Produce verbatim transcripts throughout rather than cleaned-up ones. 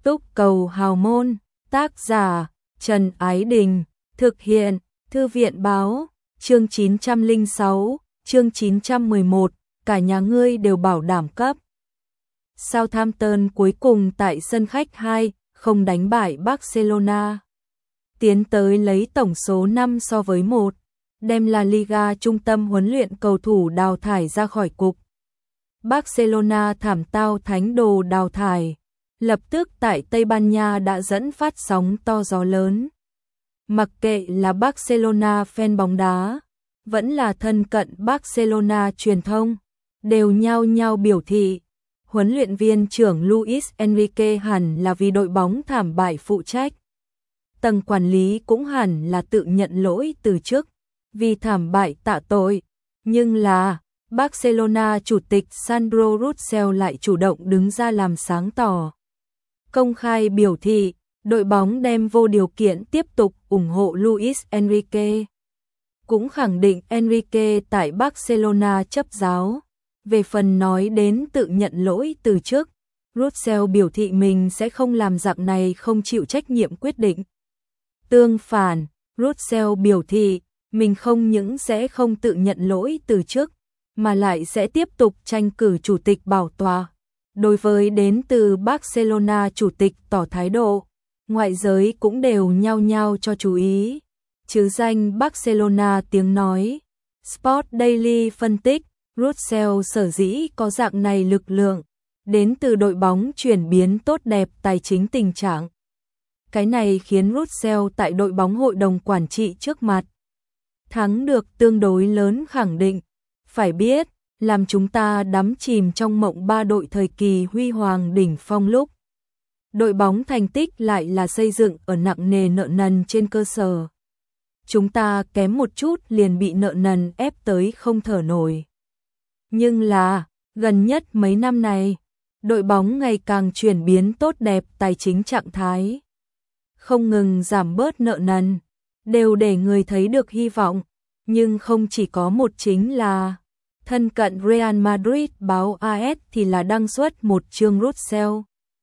Túc cầu hào môn, tác giả Trần Ái Đình, thực hiện Thư viện báo, chương chín trăm lẻ sáu, chương chín trăm mười một, cả nhà ngươi đều bảo đảm cấp. Southampton cuối cùng tại sân khách hai không đánh bại Barcelona, tiến tới lấy tổng số năm so với một, đem La Liga trung tâm huấn luyện cầu thủ đào thải ra khỏi cục. Barcelona thảm tao thánh đồ đào thải, lập tức tại Tây Ban Nha đã dẫn phát sóng to gió lớn. Mặc kệ là Barcelona fan bóng đá, vẫn là thân cận Barcelona truyền thông, đều nhao nhao biểu thị, huấn luyện viên trưởng Luis Enrique hẳn là vì đội bóng thảm bại phụ trách. Tầng quản lý cũng hẳn là tự nhận lỗi từ chức, vì thảm bại tạ tội. Nhưng là, Barcelona chủ tịch Sandro Rosell lại chủ động đứng ra làm sáng tỏ. Công khai biểu thị, đội bóng đem vô điều kiện tiếp tục ủng hộ Luis Enrique. Cũng khẳng định Enrique tại Barcelona chấp giáo. Về phần nói đến tự nhận lỗi từ chức, Rosell biểu thị mình sẽ không làm dạng này không chịu trách nhiệm quyết định. Tương phản, Rosell biểu thị, mình không những sẽ không tự nhận lỗi từ chức, mà lại sẽ tiếp tục tranh cử chủ tịch bảo tọa. Đối với đến từ Barcelona chủ tịch tỏ thái độ, ngoại giới cũng đều nhao nhao cho chú ý. Chứ danh Barcelona tiếng nói, Sport Daily phân tích, Rosell sở dĩ có dạng này lực lượng, đến từ đội bóng chuyển biến tốt đẹp tài chính tình trạng. Cái này khiến Rosell tại đội bóng hội đồng quản trị trước mặt thắng được tương đối lớn khẳng định. Phải biết, làm chúng ta đắm chìm trong mộng ba đội thời kỳ huy hoàng đỉnh phong lúc. Đội bóng thành tích lại là xây dựng ở nặng nề nợ nần trên cơ sở. Chúng ta kém một chút liền bị nợ nần ép tới không thở nổi. Nhưng là, gần nhất mấy năm này, đội bóng ngày càng chuyển biến tốt đẹp tài chính trạng thái. Không ngừng giảm bớt nợ nần, đều để người thấy được hy vọng. Nhưng không chỉ có một chính là thân cận Real Madrid báo a ét thì là đăng xuất một chương Rosell.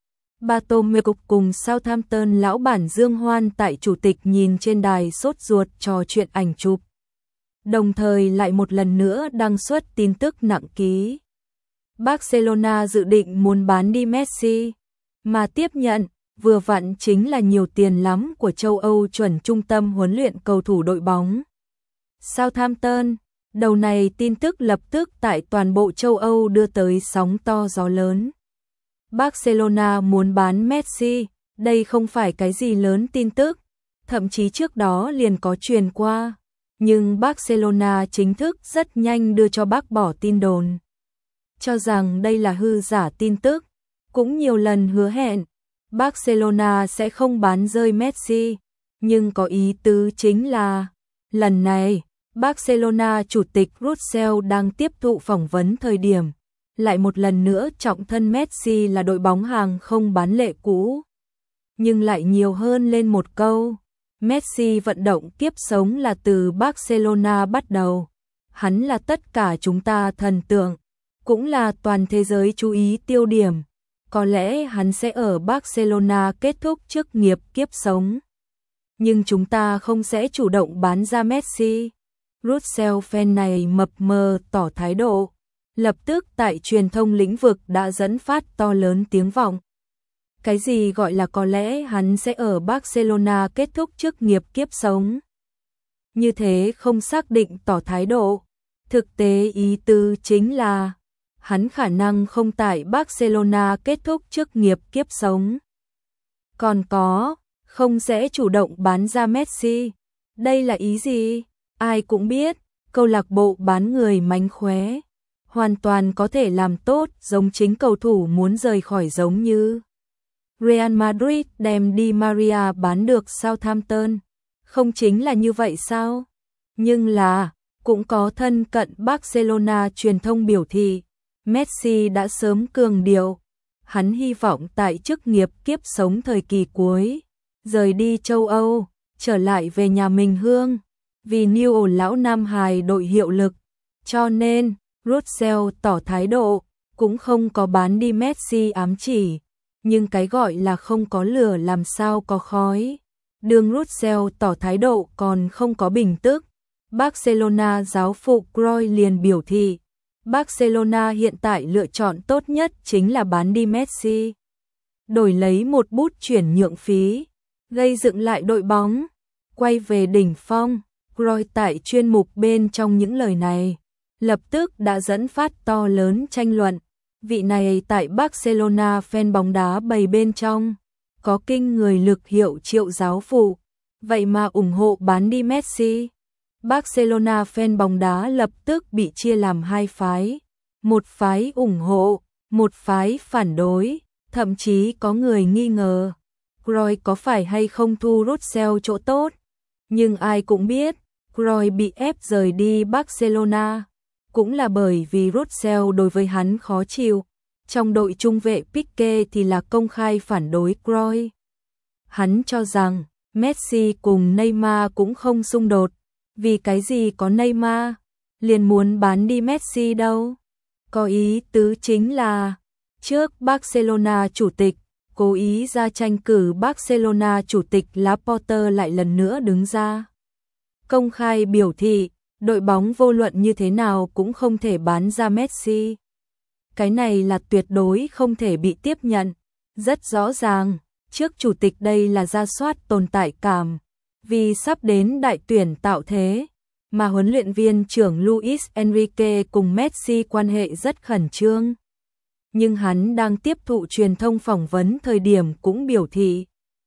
Bartomeu cùng Southampton lão bản Dương Hoan tại chủ tịch nhìn trên đài sốt ruột trò chuyện ảnh chụp. Đồng thời lại một lần nữa đăng xuất tin tức nặng ký. Barcelona dự định muốn bán đi Messi, mà tiếp nhận vừa vặn chính là nhiều tiền lắm của châu Âu chuẩn trung tâm huấn luyện cầu thủ đội bóng. Southampton, đầu này tin tức lập tức tại toàn bộ châu Âu đưa tới sóng to gió lớn. Barcelona muốn bán Messi, đây không phải cái gì lớn tin tức, thậm chí trước đó liền có truyền qua, nhưng Barcelona chính thức rất nhanh đưa cho bác bỏ tin đồn, cho rằng đây là hư giả tin tức, cũng nhiều lần hứa hẹn Barcelona sẽ không bán rơi Messi, nhưng có ý tứ chính là lần này Barcelona chủ tịch Rosell đang tiếp thụ phỏng vấn thời điểm, lại một lần nữa trọng thân Messi là đội bóng hàng không bán lệ cũ. Nhưng lại nhiều hơn lên một câu, Messi vận động kiếp sống là từ Barcelona bắt đầu. Hắn là tất cả chúng ta thần tượng, cũng là toàn thế giới chú ý tiêu điểm. Có lẽ hắn sẽ ở Barcelona kết thúc chức nghiệp kiếp sống. Nhưng chúng ta không sẽ chủ động bán ra Messi. Rosell fan này mập mờ tỏ thái độ, lập tức tại truyền thông lĩnh vực đã dẫn phát to lớn tiếng vọng. Cái gì gọi là có lẽ hắn sẽ ở Barcelona kết thúc chức nghiệp kiếp sống? Như thế không xác định tỏ thái độ, thực tế ý tứ chính là hắn khả năng không tại Barcelona kết thúc chức nghiệp kiếp sống. Còn có, không sẽ chủ động bán ra Messi. Đây là ý gì? Ai cũng biết, câu lạc bộ bán người mánh khóe, hoàn toàn có thể làm tốt giống chính cầu thủ muốn rời khỏi giống như Real Madrid đem Di Maria bán được Southampton. Không chính là như vậy sao? Nhưng là, cũng có thân cận Barcelona truyền thông biểu thị, Messi đã sớm cường điệu, hắn hy vọng tại chức nghiệp kiếp sống thời kỳ cuối, rời đi châu Âu, trở lại về nhà mình hương. Vì New lão Nam Hài đội hiệu lực, cho nên Rosell tỏ thái độ, cũng không có bán đi Messi ám chỉ. nhưng cái gọi là không có lửa làm sao có khói. Đường Russell tỏ thái độ còn không có bình tức. Barcelona giáo phụ Cruyff liền biểu thị, Barcelona hiện tại lựa chọn tốt nhất chính là bán đi Messi, đổi lấy một bút chuyển nhượng phí, gây dựng lại đội bóng, quay về đỉnh phong. Cruyff tại chuyên mục bên trong những lời này, lập tức đã dẫn phát to lớn tranh luận. Vị này tại Barcelona fan bóng đá bầy bên trong, có kinh người lực hiệu triệu giáo phụ, vậy mà ủng hộ bán đi Messi. Barcelona fan bóng đá lập tức bị chia làm hai phái, một phái ủng hộ, một phái phản đối, thậm chí có người nghi ngờ Cruyff có phải hay không thu Russell chỗ tốt. Nhưng ai cũng biết, Cruyff bị ép rời đi Barcelona, cũng là bởi vì Russell đối với hắn khó chịu. Trong đội trung vệ Pique thì là công khai phản đối Cruyff. Hắn cho rằng Messi cùng Neymar cũng không xung đột, vì cái gì có Neymar liền muốn bán đi Messi đâu. Có ý tứ chính là trước Barcelona chủ tịch cố ý ra tranh cử Barcelona chủ tịch Laporta lại lần nữa đứng ra công khai biểu thị đội bóng vô luận như thế nào cũng không thể bán ra Messi. Cái này là tuyệt đối không thể bị tiếp nhận. Rất rõ ràng, trước chủ tịch đây là ra soát tồn tại cảm, vì sắp đến đại tuyển tạo thế, mà huấn luyện viên trưởng Luis Enrique cùng Messi quan hệ rất khẩn trương. Nhưng hắn đang tiếp thụ truyền thông phỏng vấn thời điểm cũng biểu thị,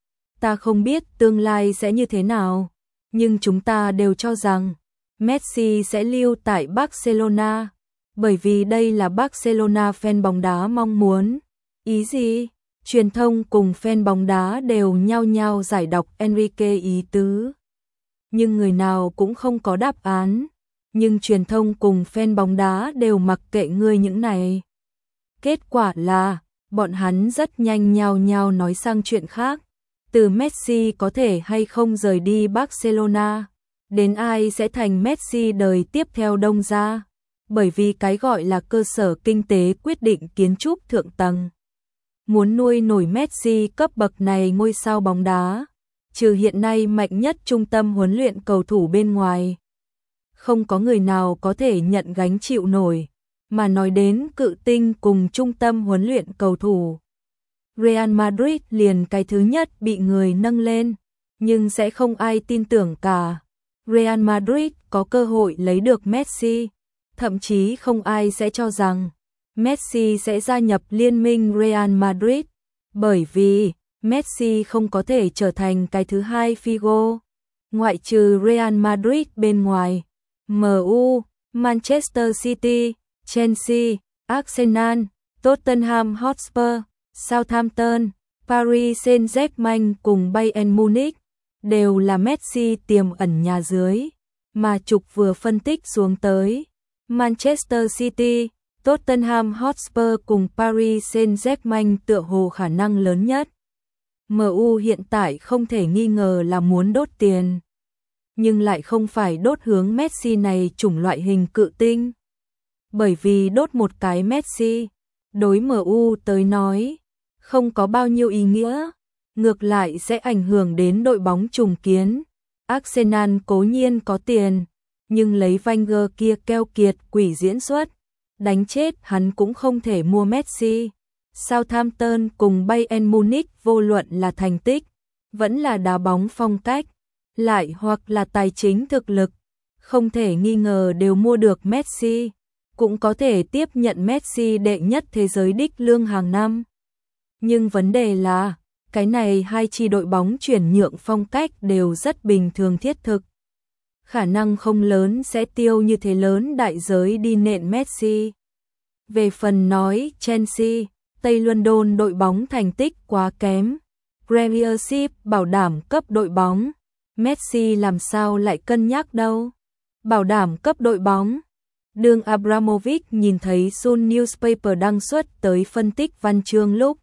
ta không biết tương lai sẽ như thế nào, nhưng chúng ta đều cho rằng Messi sẽ lưu tại Barcelona, bởi vì đây là Barcelona fan bóng đá mong muốn. Ý gì? Truyền thông cùng fan bóng đá đều nhao nhao giải đọc Enrique ý tứ. Nhưng người nào cũng không có đáp án. Nhưng truyền thông cùng fan bóng đá đều mặc kệ ngươi những này. Kết quả là, bọn hắn rất nhanh nhao nhao nói sang chuyện khác. Từ Messi có thể hay không rời đi Barcelona, đến ai sẽ thành Messi đời tiếp theo đông ra. Bởi vì cái gọi là cơ sở kinh tế quyết định kiến trúc thượng tầng. Muốn nuôi nổi Messi cấp bậc này ngôi sao bóng đá, trừ hiện nay mạnh nhất trung tâm huấn luyện cầu thủ bên ngoài, không có người nào có thể nhận gánh chịu nổi. Mà nói đến cự tinh cùng trung tâm huấn luyện cầu thủ, Real Madrid liền cái thứ nhất bị người nâng lên, nhưng sẽ không ai tin tưởng cả. Real Madrid có cơ hội lấy được Messi, thậm chí không ai sẽ cho rằng Messi sẽ gia nhập liên minh Real Madrid, bởi vì Messi không có thể trở thành cái thứ hai Figo. Ngoại trừ Real Madrid bên ngoài, em u, Manchester City, Chelsea, Arsenal, Tottenham Hotspur, Southampton, Paris Saint-Germain cùng Bayern Munich đều là Messi tiềm ẩn nhà dưới, mà trục vừa phân tích xuống tới. Manchester City, Tottenham Hotspur cùng Paris Saint-Germain tựa hồ khả năng lớn nhất. em u hiện tại không thể nghi ngờ là muốn đốt tiền, nhưng lại không phải đốt hướng Messi này chủng loại hình cự tinh. Bởi vì đốt một cái Messi, đối em u tới nói, không có bao nhiêu ý nghĩa, ngược lại sẽ ảnh hưởng đến đội bóng trùng kiến. Arsenal cố nhiên có tiền, nhưng lấy Wenger kia keo kiệt quỷ diễn xuất, đánh chết hắn cũng không thể mua Messi. Southampton cùng Bayern Munich vô luận là thành tích, vẫn là đá bóng phong cách, lại hoặc là tài chính thực lực, không thể nghi ngờ đều mua được Messi, cũng có thể tiếp nhận Messi đệ nhất thế giới đích lương hàng năm. Nhưng vấn đề là, cái này hai chi đội bóng chuyển nhượng phong cách đều rất bình thường thiết thực. Khả năng không lớn sẽ tiêu như thế lớn đại giới đi nện Messi. Về phần nói Chelsea, Tây London đội bóng thành tích quá kém, Premiership bảo đảm cấp đội bóng, Messi làm sao lại cân nhắc đâu. Bảo đảm cấp đội bóng. Đường Abramovich nhìn thấy Sun Newspaper đăng xuất tới phân tích văn chương lúc,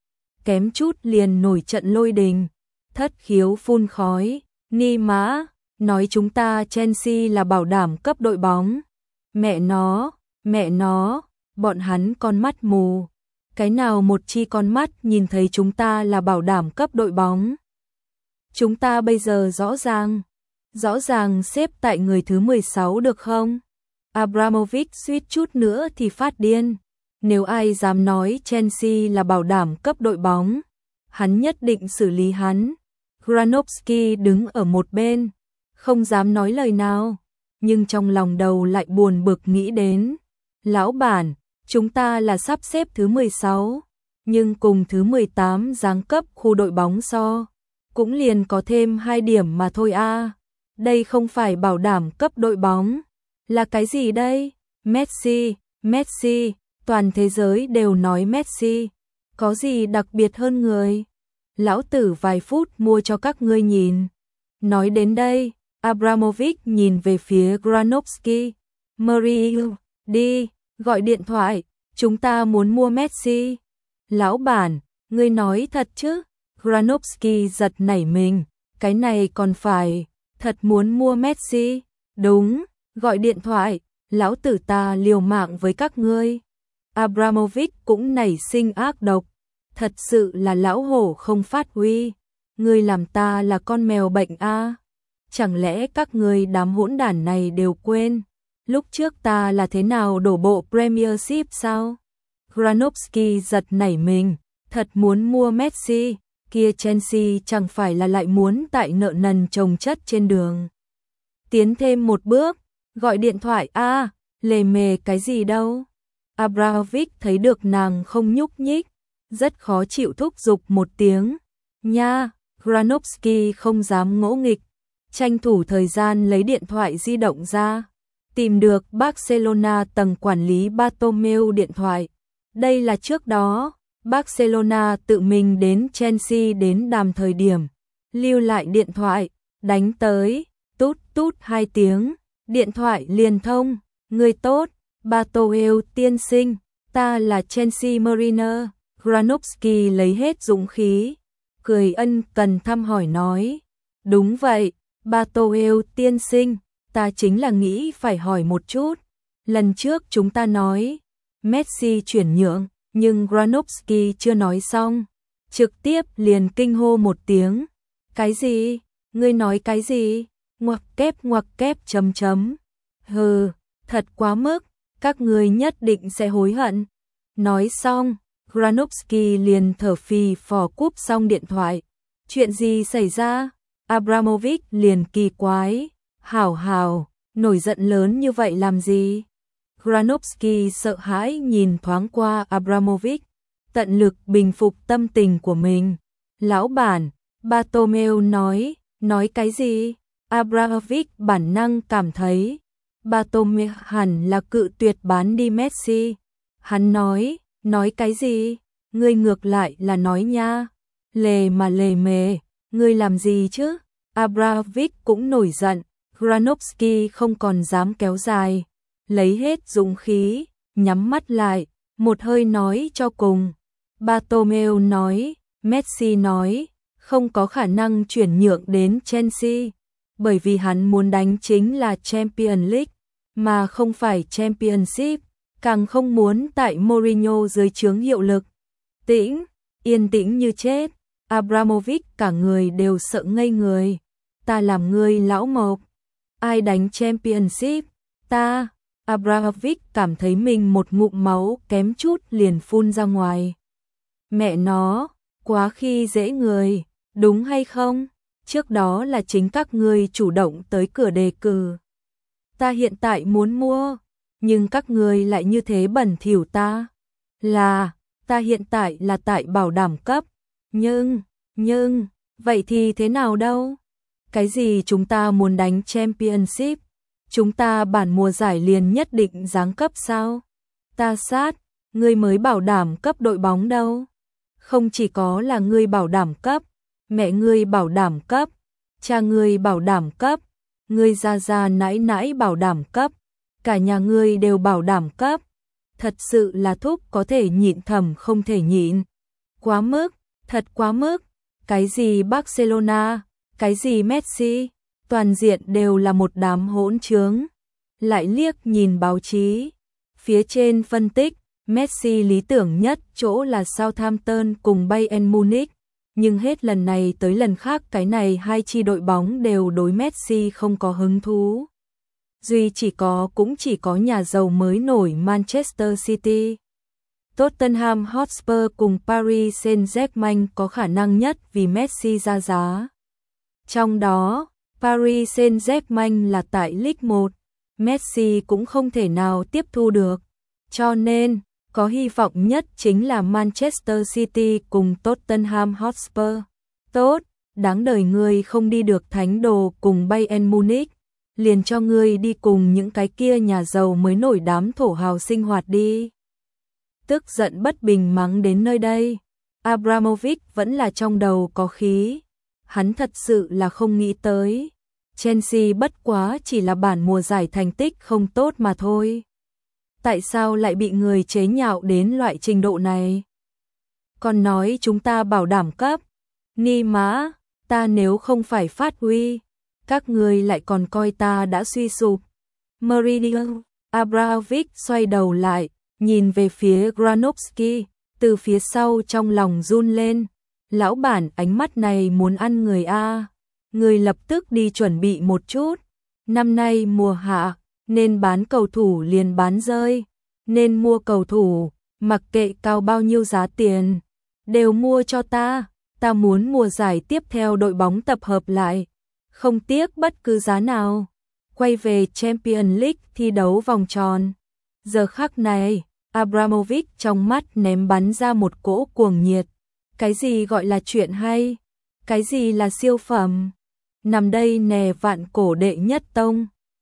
kém chút liền nổi trận lôi đình, thất khiếu phun khói, ni mã, nói chúng ta Chelsea là bảo đảm cấp đội bóng. Mẹ nó, mẹ nó, bọn hắn con mắt mù. cái nào một chi con mắt nhìn thấy chúng ta là bảo đảm cấp đội bóng. Chúng ta bây giờ rõ ràng, rõ ràng xếp tại người thứ mười sáu được không? Abramovich suýt chút nữa thì phát điên. Nếu ai dám nói Chelsea là bảo đảm cấp đội bóng, hắn nhất định xử lý hắn. Granovsky đứng ở một bên, không dám nói lời nào, nhưng trong lòng đầu lại buồn bực nghĩ đến. Lão bản, chúng ta là sắp xếp thứ mười sáu, nhưng cùng thứ mười tám giáng cấp khu đội bóng so, cũng liền có thêm hai điểm mà thôi a. À. Đây không phải bảo đảm cấp đội bóng, là cái gì đây? Messi, Messi, toàn thế giới đều nói Messi, có gì đặc biệt hơn người? Lão tử vài phút mua cho các ngươi nhìn. Nói đến đây, Abramovich nhìn về phía Granovsky. Mourinho, đi, gọi điện thoại, chúng ta muốn mua Messi. Lão bản, ngươi nói thật chứ? Granovsky giật nảy mình, cái này còn phải, thật muốn mua Messi? Đúng, gọi điện thoại, lão tử ta liều mạng với các ngươi. Abramovich cũng nảy sinh ác độc, thật sự là lão hổ không phát huy, ngươi làm ta là con mèo bệnh a? À? Chẳng lẽ các ngươi đám hỗn đản này đều quên lúc trước ta là thế nào đổ bộ Premiership sao? Granovsky giật nảy mình, thật muốn mua Messi, kia Chelsea chẳng phải là lại muốn tại nợ nần chồng chất trên đường. Tiến thêm một bước, gọi điện thoại a, à, lề mề cái gì đâu. Abramovich thấy được nàng không nhúc nhích, rất khó chịu thúc giục một tiếng. Nha, Granovsky không dám ngỗ nghịch, tranh thủ thời gian lấy điện thoại di động ra, tìm được Barcelona tầng quản lý Bartomeu điện thoại. Đây là trước đó, Barcelona tự mình đến Chelsea đến đàm thời điểm, lưu lại điện thoại, đánh tới, tút tút hai tiếng, điện thoại liền thông, người tốt, Bartomeu tiên sinh, ta là Chelsea Mariner. Granovsky lấy hết dũng khí, cười ân cần thăm hỏi nói, đúng vậy, Bartomeu tiên sinh, ta chính là nghĩ phải hỏi một chút, lần trước chúng ta nói, Messi chuyển nhượng, nhưng Granovsky chưa nói xong, trực tiếp liền kinh hô một tiếng, cái gì, ngươi nói cái gì, ngoặc kép ngoặc kép chấm chấm, hừ, thật quá mức, các ngươi nhất định sẽ hối hận. Nói xong, Granovsky liền thở phì phò cúp xong điện thoại. Chuyện gì xảy ra? Abramovich liền kỳ quái. Hảo hảo, nổi giận lớn như vậy làm gì? Granovsky sợ hãi nhìn thoáng qua Abramovich, tận lực bình phục tâm tình của mình. Lão bản, Bartomeu nói, nói cái gì? Abramovich bản năng cảm thấy Bartomeu hẳn là cự tuyệt bán đi Messi. Hắn nói, nói cái gì? Ngươi ngược lại là nói nha. Lề mà lề mề, ngươi làm gì chứ? Abramovich cũng nổi giận, Granovsky không còn dám kéo dài, lấy hết dũng khí, nhắm mắt lại, một hơi nói cho cùng. Bartomeu nói, Messi nói, không có khả năng chuyển nhượng đến Chelsea, bởi vì hắn muốn đánh chính là Champions League, mà không phải Championship, càng không muốn tại Mourinho dưới trướng hiệu lực. Tĩnh, yên tĩnh như chết, Abramovich cả người đều sợ ngây người. Ta làm ngươi lão mộc, ai đánh Championship? Ta. Abramovich cảm thấy mình một ngụm máu kém chút liền phun ra ngoài. Mẹ nó, quá khi dễ người, đúng hay không? Trước đó là chính các ngươi chủ động tới cửa đề cử. Ta hiện tại muốn mua, nhưng các ngươi lại như thế bẩn thỉu ta. Là, ta hiện tại là tại bảo đảm cấp, nhưng, nhưng, vậy thì thế nào đâu? Cái gì chúng ta muốn đánh Championship? Chúng ta bản mùa giải liền nhất định giáng cấp sao? Ta sát, ngươi mới bảo đảm cấp đội bóng đâu. Không chỉ có là ngươi bảo đảm cấp, mẹ ngươi bảo đảm cấp, cha ngươi bảo đảm cấp, ngươi gia gia nãi nãi bảo đảm cấp, cả nhà ngươi đều bảo đảm cấp. Thật sự là thúc có thể nhịn thầm không thể nhịn. Quá mức, thật quá mức. Cái gì Barcelona, cái gì Messi, toàn diện đều là một đám hỗn trướng. Lại liếc nhìn báo chí, phía trên phân tích, Messi lý tưởng nhất chỗ là Southampton cùng Bayern Munich, nhưng hết lần này tới lần khác cái này hai chi đội bóng đều đối Messi không có hứng thú. Duy chỉ có cũng chỉ có nhà giàu mới nổi Manchester City. Tottenham Hotspur cùng Paris Saint-Germain có khả năng nhất vì Messi ra giá. Trong đó, Paris Saint-Germain là tại League một, Messi cũng không thể nào tiếp thu được. Cho nên, có hy vọng nhất chính là Manchester City cùng Tottenham Hotspur. Tốt, đáng đời ngươi không đi được thánh đồ cùng Bayern Munich, liền cho ngươi đi cùng những cái kia nhà giàu mới nổi đám thổ hào sinh hoạt đi. Tức giận bất bình mắng đến nơi đây, Abramovich vẫn là trong đầu có khí. Hắn thật sự là không nghĩ tới, Chelsea bất quá chỉ là bản mùa giải thành tích không tốt mà thôi. Tại sao lại bị người chế nhạo đến loại trình độ này? Còn nói chúng ta bảo đảm cấp. Ni mã, ta nếu không phải phát huy, các người lại còn coi ta đã suy sụp. Mourinho, Abramovich xoay đầu lại, nhìn về phía Granovsky, từ phía sau trong lòng run lên. Lão bản, ánh mắt này muốn ăn người a. Người lập tức đi chuẩn bị một chút. Năm nay mùa hạ, nên bán cầu thủ liền bán rơi, nên mua cầu thủ, mặc kệ cao bao nhiêu giá tiền, đều mua cho ta. Ta muốn mùa giải tiếp theo đội bóng tập hợp lại, không tiếc bất cứ giá nào, quay về Champions League thi đấu vòng tròn. Giờ khắc này, Abramovich trong mắt ném bắn ra một cỗ cuồng nhiệt. Cái gì gọi là chuyện hay? Cái gì là siêu phẩm? Nằm đây nè vạn cổ đệ nhất tông.